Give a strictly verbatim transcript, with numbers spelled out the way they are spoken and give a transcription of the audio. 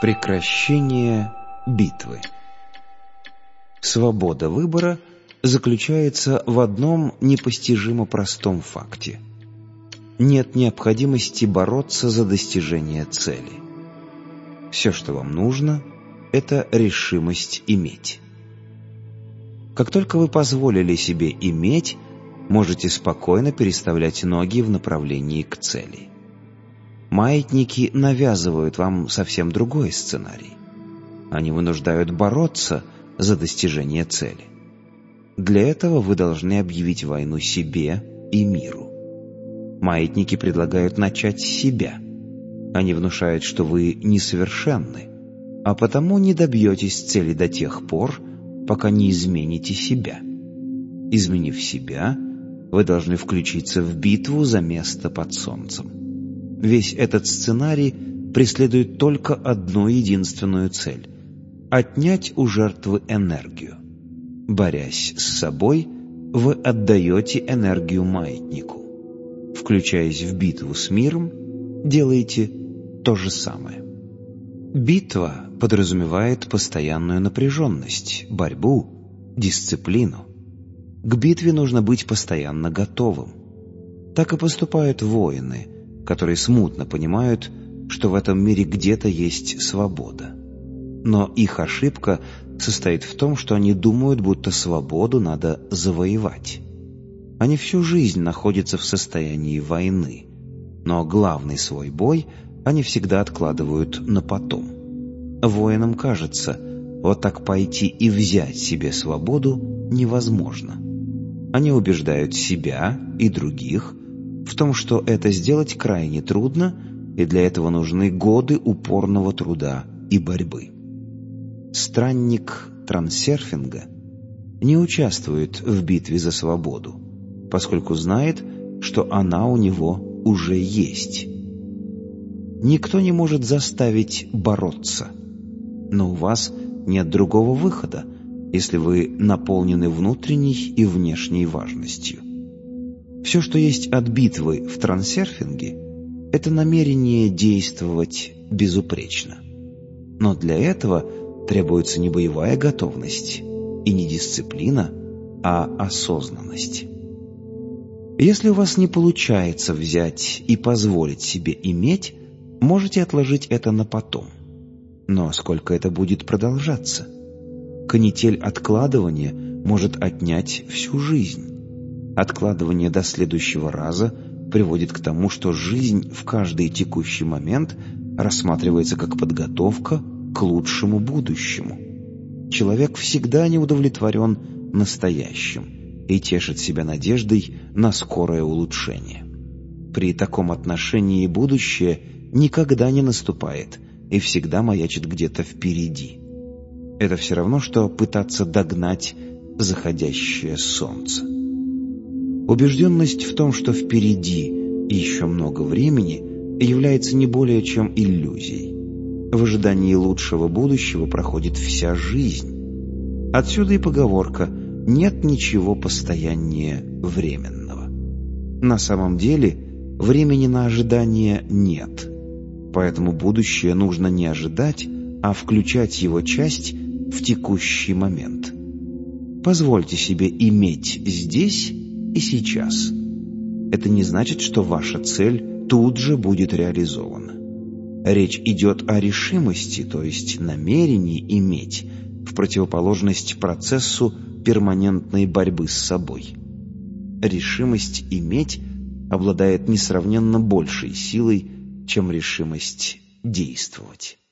Прекращение битвы. Свобода выбора заключается в одном непостижимо простом факте. Нет необходимости бороться за достижение цели. Все, что вам нужно, это решимость иметь. Как только вы позволили себе иметь, можете спокойно переставлять ноги в направлении к цели. Маятники навязывают вам совсем другой сценарий. Они вынуждают бороться за достижение цели. Для этого вы должны объявить войну себе и миру. Маятники предлагают начать с себя. Они внушают, что вы несовершенны, а потому не добьетесь цели до тех пор, пока не измените себя. Изменив себя, вы должны включиться в битву за место под солнцем. Весь этот сценарий преследует только одну единственную цель – отнять у жертвы энергию. Борясь с собой, вы отдаете энергию маятнику. Включаясь в битву с миром, делаете то же самое. Битва подразумевает постоянную напряженность, борьбу, дисциплину. К битве нужно быть постоянно готовым. Так и поступают воины, которые смутно понимают, что в этом мире где-то есть свобода. Но их ошибка состоит в том, что они думают, будто свободу надо завоевать. Они всю жизнь находятся в состоянии войны, но главный свой бой они всегда откладывают на потом. Воинам кажется, вот так пойти и взять себе свободу невозможно. Они убеждают себя и других в том, что это сделать крайне трудно, и для этого нужны годы упорного труда и борьбы. Странник трансерфинга не участвует в битве за свободу, поскольку знает, что она у него уже есть. Никто не может заставить бороться, но у вас нет другого выхода, если вы наполнены внутренней и внешней важностью. Все, что есть от битвы в трансерфинге, это намерение действовать безупречно. Но для этого требуется не боевая готовность и не дисциплина, а осознанность. Если у вас не получается взять и позволить себе иметь, можете отложить это на потом. Но сколько это будет продолжаться? Канитель откладывания может отнять всю жизнь. Откладывание до следующего раза приводит к тому, что жизнь в каждый текущий момент рассматривается как подготовка к лучшему будущему. Человек всегда не удовлетворен настоящим и тешит себя надеждой на скорое улучшение. При таком отношении будущее никогда не наступает и всегда маячит где-то впереди. Это все равно, что пытаться догнать заходящее солнце. Убежденность в том, что впереди еще много времени, является не более чем иллюзией. В ожидании лучшего будущего проходит вся жизнь. Отсюда и поговорка «нет ничего постояннее временного». На самом деле времени на ожидание нет, поэтому будущее нужно не ожидать, а включать его часть в текущий момент. Позвольте себе иметь здесь и сейчас. Это не значит, что ваша цель тут же будет реализована. Речь идет о решимости, то есть намерении иметь, в противоположность процессу перманентной борьбы с собой. Решимость иметь обладает несравненно большей силой, чем решимость действовать.